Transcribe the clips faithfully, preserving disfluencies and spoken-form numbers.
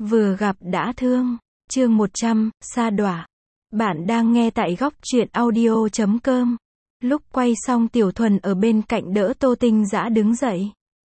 Vừa gặp đã thương. Chương một trăm, sa đọa. Bạn đang nghe tại góc truyện audio chấm com. Lúc quay xong Tiểu Thuần ở bên cạnh đỡ Tô Tinh Dã đứng dậy.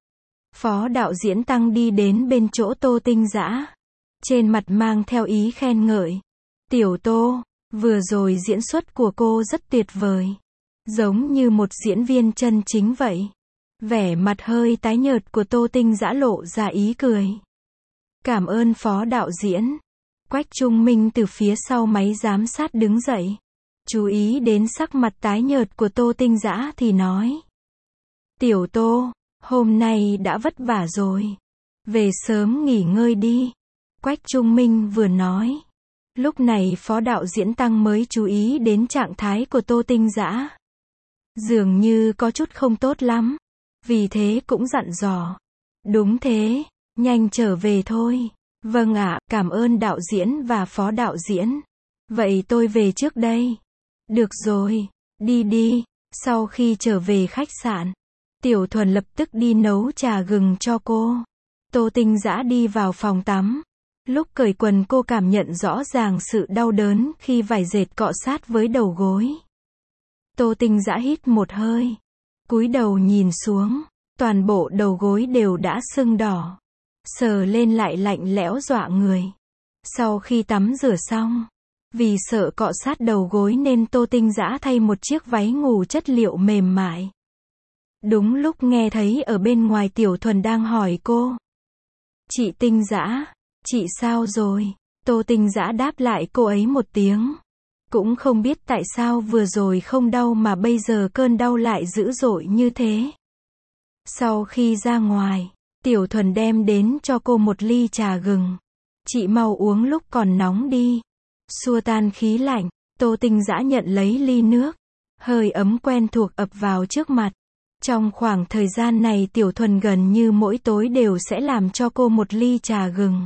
Phó đạo diễn Tăng đi đến bên chỗ Tô Tinh Dã. Trên mặt mang theo ý khen ngợi. Tiểu Tô, vừa rồi diễn xuất của cô rất tuyệt vời. Giống như một diễn viên chân chính vậy. Vẻ mặt hơi tái nhợt của Tô Tinh Dã lộ ra ý cười. Cảm ơn phó đạo diễn. Quách Trung Minh từ phía sau máy giám sát đứng dậy. Chú ý đến sắc mặt tái nhợt của Tô Tinh Dã thì nói. Tiểu Tô, hôm nay đã vất vả rồi. Về sớm nghỉ ngơi đi. Quách Trung Minh vừa nói. Lúc này phó đạo diễn Tăng mới chú ý đến trạng thái của Tô Tinh Dã. Dường như có chút không tốt lắm. Vì thế cũng dặn dò. Đúng thế, nhanh trở về thôi. Vâng ạ, cảm ơn đạo diễn và phó đạo diễn. Vậy tôi về trước đây. Được rồi, đi đi. Sau khi trở về khách sạn, Tiểu Thuần lập tức đi nấu trà gừng cho cô. Tô Tinh Dã đi vào phòng tắm. Lúc cởi quần cô cảm nhận rõ ràng sự đau đớn khi vải dệt cọ sát với đầu gối. Tô Tinh Dã hít một hơi. Cúi đầu nhìn xuống. Toàn bộ đầu gối đều đã sưng đỏ. Sờ lên lại lạnh lẽo dọa người. Sau khi tắm rửa xong, vì sợ cọ sát đầu gối nên Tô Tinh Dã thay một chiếc váy ngủ chất liệu mềm mại. Đúng lúc nghe thấy ở bên ngoài Tiểu Thuần đang hỏi cô. Chị Tinh Dã, chị sao rồi? Tô Tinh Dã đáp lại cô ấy một tiếng. Cũng không biết tại sao vừa rồi không đau mà bây giờ cơn đau lại dữ dội như thế. Sau khi ra ngoài, Tiểu Thuần đem đến cho cô một ly trà gừng. Chị mau uống lúc còn nóng đi. Xua tan khí lạnh, Tô Tinh Dã nhận lấy ly nước. Hơi ấm quen thuộc ập vào trước mặt. Trong khoảng thời gian này Tiểu Thuần gần như mỗi tối đều sẽ làm cho cô một ly trà gừng.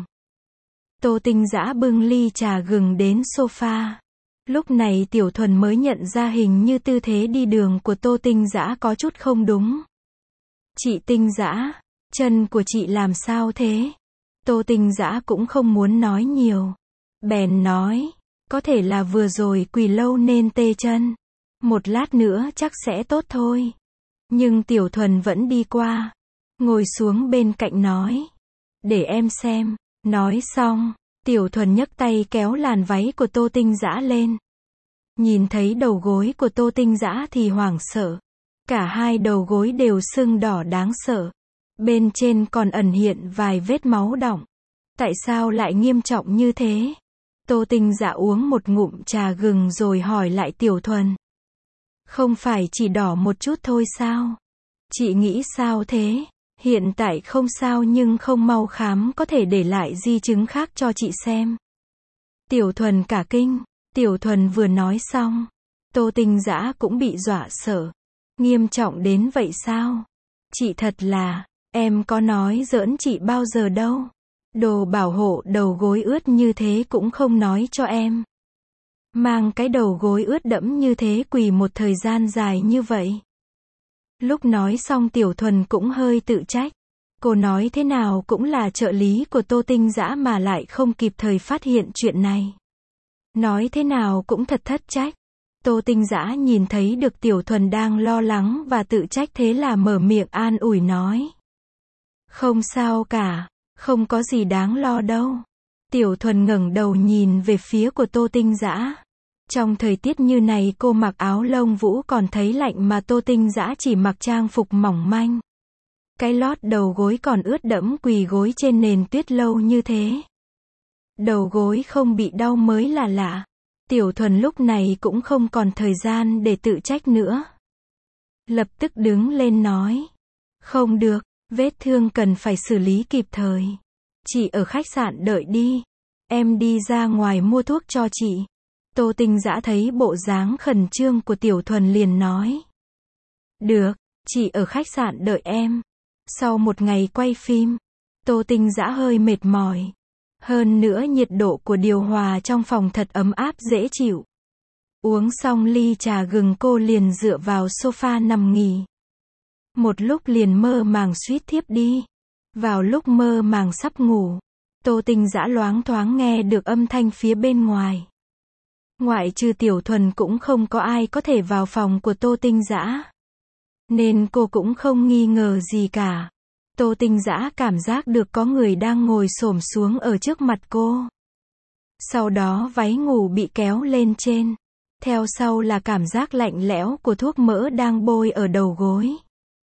Tô Tinh Dã bưng ly trà gừng đến sofa. Lúc này Tiểu Thuần mới nhận ra hình như tư thế đi đường của Tô Tinh Dã có chút không đúng. Chị Tinh Dã, chân của chị làm sao thế? Tô Tinh Dã cũng không muốn nói nhiều. Bèn nói, có thể là vừa rồi quỳ lâu nên tê chân. Một lát nữa chắc sẽ tốt thôi. Nhưng Tiểu Thuần vẫn đi qua. Ngồi xuống bên cạnh nói. Để em xem. Nói xong, Tiểu Thuần nhấc tay kéo làn váy của Tô Tinh Dã lên. Nhìn thấy đầu gối của Tô Tinh Dã thì hoảng sợ. Cả hai đầu gối đều sưng đỏ đáng sợ. Bên trên còn ẩn hiện vài vết máu đọng. Tại sao lại nghiêm trọng như thế? Tô Tinh Dã uống một ngụm trà gừng rồi hỏi lại Tiểu Thuần. Không phải chỉ đỏ một chút thôi sao? Chị nghĩ sao thế? Hiện tại không sao nhưng không mau khám có thể để lại di chứng khác cho chị xem. Tiểu Thuần cả kinh. Tiểu Thuần vừa nói xong, Tô Tinh Dã cũng bị dọa sợ. Nghiêm trọng đến vậy sao? Chị thật là, em có nói giỡn chị bao giờ đâu. Đồ bảo hộ đầu gối ướt như thế cũng không nói cho em. Mang cái đầu gối ướt đẫm như thế quỳ một thời gian dài như vậy. Lúc nói xong Tiểu Thuần cũng hơi tự trách. Cô nói thế nào cũng là trợ lý của Tô Tinh Dã mà lại không kịp thời phát hiện chuyện này. Nói thế nào cũng thật thất trách. Tô Tinh Dã nhìn thấy được Tiểu Thuần đang lo lắng và tự trách thế là mở miệng an ủi nói. Không sao cả, không có gì đáng lo đâu. Tiểu Thuần ngẩng đầu nhìn về phía của Tô Tinh Dã. Trong thời tiết như này cô mặc áo lông vũ còn thấy lạnh mà Tô Tinh Dã chỉ mặc trang phục mỏng manh. Cái lót đầu gối còn ướt đẫm quỳ gối trên nền tuyết lâu như thế. Đầu gối không bị đau mới là lạ. Tiểu Thuần lúc này cũng không còn thời gian để tự trách nữa. Lập tức đứng lên nói. Không được, vết thương cần phải xử lý kịp thời. Chị ở khách sạn đợi đi. Em đi ra ngoài mua thuốc cho chị. Tô Tinh Dã thấy bộ dáng khẩn trương của Tiểu Thuần liền nói. Được, chị ở khách sạn đợi em. Sau một ngày quay phim, Tô Tinh Dã hơi mệt mỏi. Hơn nữa nhiệt độ của điều hòa trong phòng thật ấm áp dễ chịu. Uống xong ly trà gừng cô liền dựa vào sofa nằm nghỉ. Một lúc liền mơ màng suýt thiếp đi. Vào lúc mơ màng sắp ngủ, Tô Tinh Dã loáng thoáng nghe được âm thanh phía bên ngoài. Ngoại trừ Tiểu Thuần cũng không có ai có thể vào phòng của Tô Tinh Dã. Nên cô cũng không nghi ngờ gì cả. Tô Tinh Dã cảm giác được có người đang ngồi xổm xuống ở trước mặt cô. Sau đó váy ngủ bị kéo lên trên. Theo sau là cảm giác lạnh lẽo của thuốc mỡ đang bôi ở đầu gối.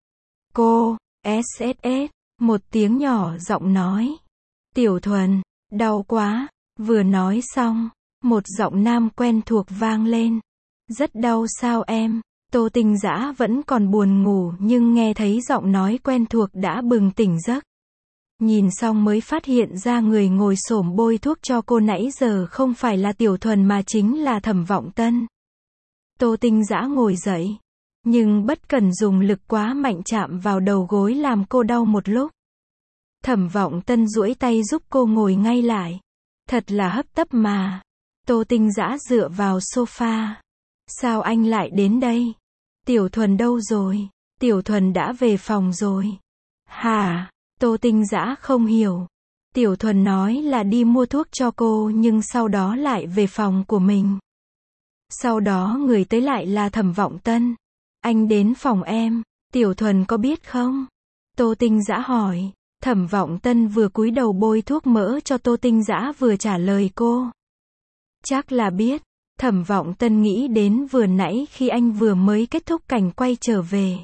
Cô, ét ét ét, một tiếng nhỏ giọng nói. Tiểu Thuần, đau quá. Vừa nói xong, một giọng nam quen thuộc vang lên. Rất đau sao em? Tô Tinh Dã vẫn còn buồn ngủ nhưng nghe thấy giọng nói quen thuộc đã bừng tỉnh giấc. Nhìn xong mới phát hiện ra người ngồi xổm bôi thuốc cho cô nãy giờ không phải là Tiểu Thuần mà chính là Thẩm Vọng Tân. Tô Tinh Dã ngồi dậy, nhưng bất cần dùng lực quá mạnh chạm vào đầu gối làm cô đau một lúc. Thẩm Vọng Tân duỗi tay giúp cô ngồi ngay lại. Thật là hấp tấp mà. Tô Tinh Dã dựa vào sofa. Sao anh lại đến đây? Tiểu Thuần đâu rồi? Tiểu Thuần đã về phòng rồi. Hả? Tô Tinh Dã không hiểu. Tiểu Thuần nói là đi mua thuốc cho cô nhưng sau đó lại về phòng của mình. Sau đó người tới lại là Thẩm Vọng Tân. Anh đến phòng em, Tiểu Thuần có biết không? Tô Tinh Dã hỏi. Thẩm Vọng Tân vừa cúi đầu bôi thuốc mỡ cho Tô Tinh Dã vừa trả lời cô. Chắc là biết. Thẩm Vọng Tân nghĩ đến vừa nãy khi anh vừa mới kết thúc cảnh quay trở về.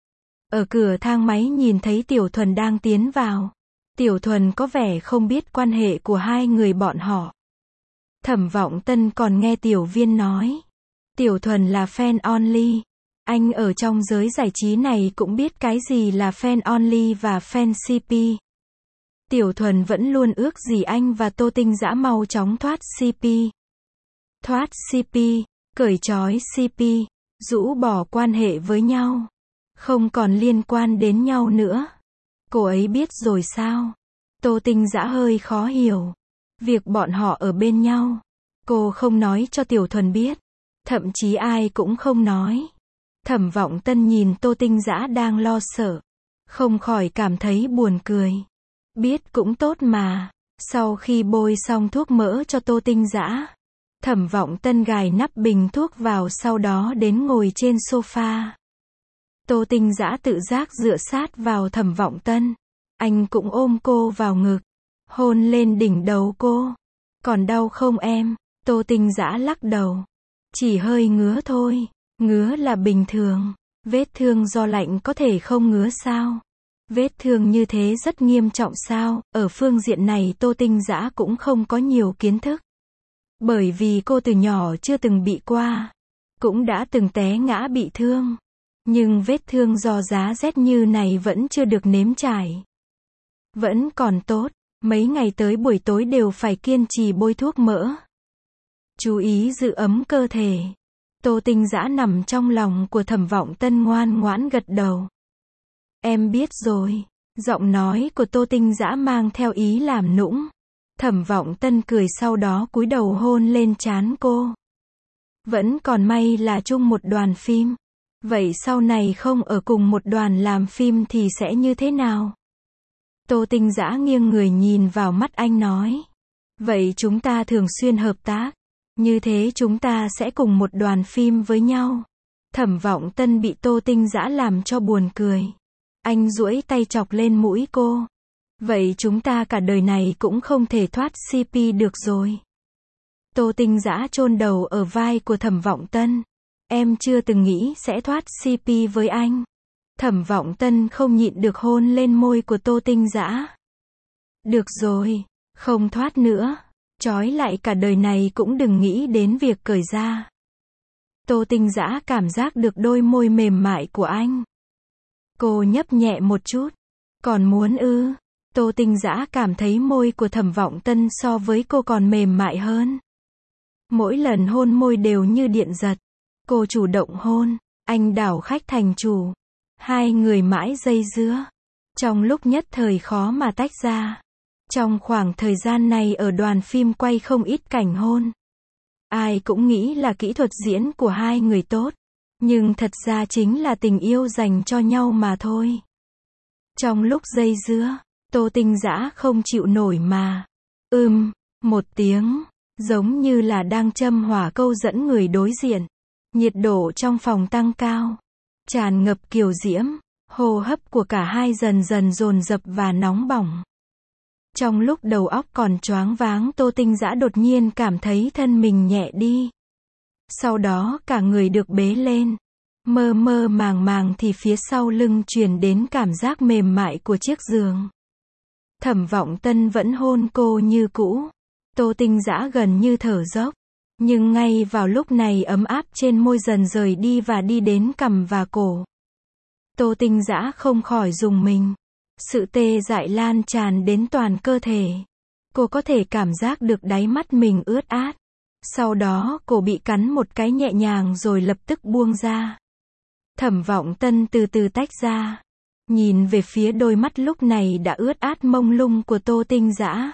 Ở cửa thang máy nhìn thấy Tiểu Thuần đang tiến vào. Tiểu Thuần có vẻ không biết quan hệ của hai người bọn họ. Thẩm Vọng Tân còn nghe Tiểu Viên nói. Tiểu Thuần là fan only. Anh ở trong giới giải trí này cũng biết cái gì là fan only và fan xê pê. Tiểu Thuần vẫn luôn ước gì anh và Tô Tinh Dã mau chóng thoát xê pê. Thoát xê pê, cởi trói xê pê, rũ bỏ quan hệ với nhau. Không còn liên quan đến nhau nữa. Cô ấy biết rồi sao? Tô Tinh Dã hơi khó hiểu. Việc bọn họ ở bên nhau, cô không nói cho Tiểu Thuần biết. Thậm chí ai cũng không nói. Thẩm Vọng Tân nhìn Tô Tinh Dã đang lo sợ. Không khỏi cảm thấy buồn cười. Biết cũng tốt mà. Sau khi bôi xong thuốc mỡ cho Tô Tinh Dã, Thẩm Vọng Tân gài nắp bình thuốc vào sau đó đến ngồi trên sofa. Tô Tinh Dã tự giác dựa sát vào Thẩm Vọng Tân. Anh cũng ôm cô vào ngực. Hôn lên đỉnh đầu cô. Còn đau không em? Tô Tinh Dã lắc đầu. Chỉ hơi ngứa thôi. Ngứa là bình thường. Vết thương do lạnh có thể không ngứa sao? Vết thương như thế rất nghiêm trọng sao? Ở phương diện này Tô Tinh Dã cũng không có nhiều kiến thức. Bởi vì cô từ nhỏ chưa từng bị qua. Cũng đã từng té ngã bị thương. Nhưng vết thương do giá rét như này vẫn chưa được nếm trải. Vẫn còn tốt. Mấy ngày tới buổi tối đều phải kiên trì bôi thuốc mỡ. Chú ý giữ ấm cơ thể. Tô Tinh Dã nằm trong lòng của Thẩm Vọng Tân ngoan ngoãn gật đầu. Em biết rồi. Giọng nói của Tô Tinh Dã mang theo ý làm nũng. Thẩm Vọng Tân cười sau đó cúi đầu hôn lên trán cô. Vẫn còn may là chung một đoàn phim. Vậy sau này không ở cùng một đoàn làm phim thì sẽ như thế nào? Tô Tinh Dã nghiêng người nhìn vào mắt anh nói. Vậy chúng ta thường xuyên hợp tác. Như thế chúng ta sẽ cùng một đoàn phim với nhau. Thẩm Vọng Tân bị Tô Tinh Dã làm cho buồn cười. Anh duỗi tay chọc lên mũi cô. Vậy chúng ta cả đời này cũng không thể thoát xê pê được rồi. Tô Tinh Dã chôn đầu ở vai của Thẩm Vọng Tân. Em chưa từng nghĩ sẽ thoát xê pê với anh. Thẩm Vọng Tân không nhịn được hôn lên môi của Tô Tinh Dã. Được rồi, không thoát nữa. Trói lại cả đời này cũng đừng nghĩ đến việc cởi ra. Tô Tinh Dã cảm giác được đôi môi mềm mại của anh. Cô nhấp nhẹ một chút. Còn muốn ư? Tô Tinh Dã cảm thấy môi của Thẩm Vọng Tân so với cô còn mềm mại hơn. Mỗi lần hôn môi đều như điện giật. Cô chủ động hôn, anh đảo khách thành chủ. Hai người mãi dây dưa. Trong lúc nhất thời khó mà tách ra. Trong khoảng thời gian này ở đoàn phim quay không ít cảnh hôn. Ai cũng nghĩ là kỹ thuật diễn của hai người tốt. Nhưng thật ra chính là tình yêu dành cho nhau mà thôi. Trong lúc dây dưa, Tô Tinh Dã không chịu nổi mà. Ưm, một tiếng, giống như là đang châm hỏa câu dẫn người đối diện. Nhiệt độ trong phòng tăng cao, tràn ngập kiều diễm, hô hấp của cả hai dần dần dồn dập và nóng bỏng. Trong lúc đầu óc còn choáng váng, Tô Tinh Dã đột nhiên cảm thấy thân mình nhẹ đi. Sau đó cả người được bế lên. Mơ mơ màng màng thì phía sau lưng truyền đến cảm giác mềm mại của chiếc giường. Thẩm Vọng Tân vẫn hôn cô như cũ. Tô Tinh Dã gần như thở dốc. Nhưng ngay vào lúc này ấm áp trên môi dần rời đi và đi đến cằm và cổ. Tô Tinh Dã không khỏi rùng mình. Sự tê dại lan tràn đến toàn cơ thể. Cô có thể cảm giác được đáy mắt mình ướt át. Sau đó cô bị cắn một cái nhẹ nhàng rồi lập tức buông ra. Thẩm Vọng Tân từ từ tách ra. Nhìn về phía đôi mắt lúc này đã ướt át mông lung của Tô Tinh Dã.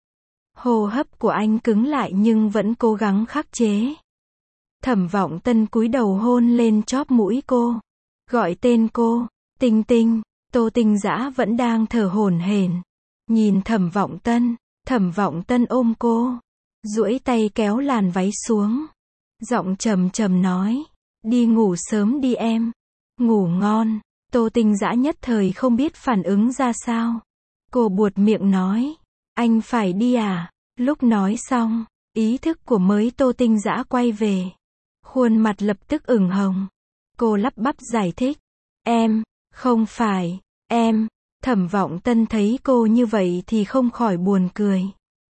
Hô hấp của anh cứng lại nhưng vẫn cố gắng khắc chế. Thẩm Vọng Tân cúi đầu hôn lên chóp mũi cô. Gọi tên cô. Tinh Tinh. Tô Tinh Dã vẫn đang thở hổn hển. Nhìn Thẩm Vọng Tân. Thẩm Vọng Tân ôm cô. Duỗi tay kéo làn váy xuống. Giọng trầm trầm nói. Đi ngủ sớm đi em. Ngủ ngon. Tô Tinh Dã nhất thời không biết phản ứng ra sao. Cô buột miệng nói. Anh phải đi à? Lúc nói xong, ý thức của mới Tô Tinh Dã quay về. Khuôn mặt lập tức ửng hồng. Cô lắp bắp giải thích. Em, không phải, em. Thẩm Vọng Tân thấy cô như vậy thì không khỏi buồn cười.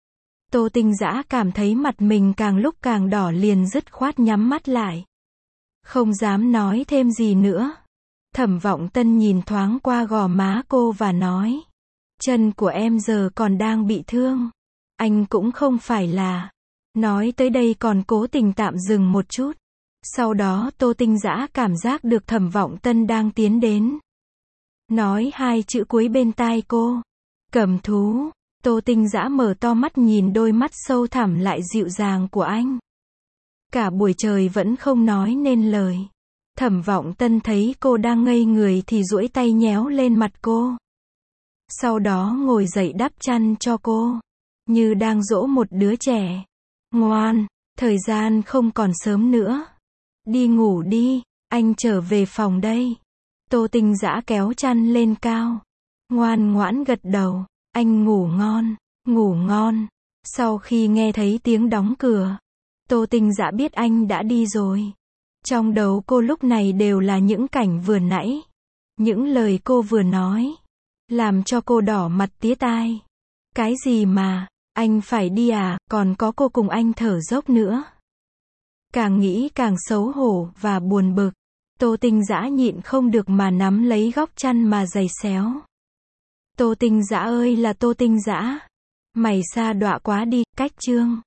Tô Tinh Dã cảm thấy mặt mình càng lúc càng đỏ liền dứt khoát nhắm mắt lại. Không dám nói thêm gì nữa. Thẩm Vọng Tân nhìn thoáng qua gò má cô và nói. Chân của em giờ còn đang bị thương. Anh cũng không phải là. Nói tới đây còn cố tình tạm dừng một chút. Sau đó Tô Tinh Dã cảm giác được Thẩm Vọng Tân đang tiến đến. Nói hai chữ cuối bên tai cô. Cầm thú. Tô Tinh Dã mở to mắt nhìn đôi mắt sâu thẳm lại dịu dàng của anh. Cả buổi trời vẫn không nói nên lời. Thẩm Vọng Tân thấy cô đang ngây người thì duỗi tay nhéo lên mặt cô. Sau đó ngồi dậy đắp chăn cho cô. Như đang dỗ một đứa trẻ. Ngoan, thời gian không còn sớm nữa. Đi ngủ đi, anh trở về phòng đây. Tô Tinh Dã kéo chăn lên cao. Ngoan ngoãn gật đầu. Anh ngủ ngon, ngủ ngon. Sau khi nghe thấy tiếng đóng cửa, Tô Tinh Dã biết anh đã đi rồi. Trong đầu cô lúc này đều là những cảnh vừa nãy. Những lời cô vừa nói. Làm cho cô đỏ mặt tía tai. Cái gì mà, anh phải đi à, còn có cô cùng anh thở dốc nữa. Càng nghĩ càng xấu hổ và buồn bực. Tô Tinh Dã nhịn không được mà nắm lấy góc chăn mà giày xéo. Tô Tinh Dã ơi là Tô Tinh Dã. Mày sa đọa quá đi, cách chương.